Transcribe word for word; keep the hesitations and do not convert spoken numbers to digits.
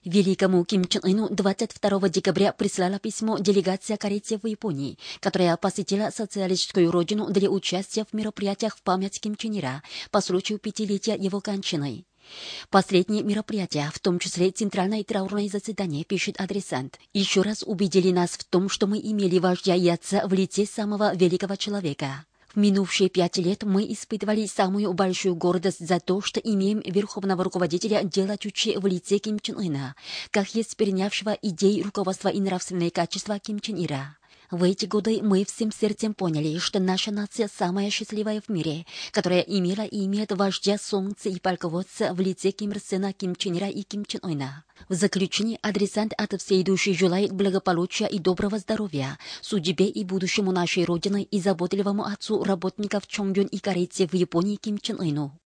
Великому Ким Чен Ыну двадцать второго декабря прислала письмо делегация Корейцев в Японии, которая посетила социалистическую родину для участия в мероприятиях в память Ким Чен Ира по случаю пятилетия его кончины. Последние мероприятия, в том числе центральное траурное заседание, пишет адресант, еще раз убедили нас в том, что мы имели вождя и отца в лице самого великого человека. В минувшие пять лет мы испытывали самую большую гордость за то, что имеем верховного руководителя дела Чучи в лице Ким Чен Ына, как есть перенявшего идей руководства и нравственные качества Ким Чен Ира. В эти годы мы всем сердцем поняли, что наша нация самая счастливая в мире, которая имела и имеет вождя солнца и полководца в лице Ким Ир Сена, Ким Чен Ира и Ким Чен Ына. В заключении адресант от всей души желает благополучия и доброго здоровья, судьбе и будущему нашей Родины и заботливому отцу работников Чонгён и корейцев в Японии Ким Чен Ыну.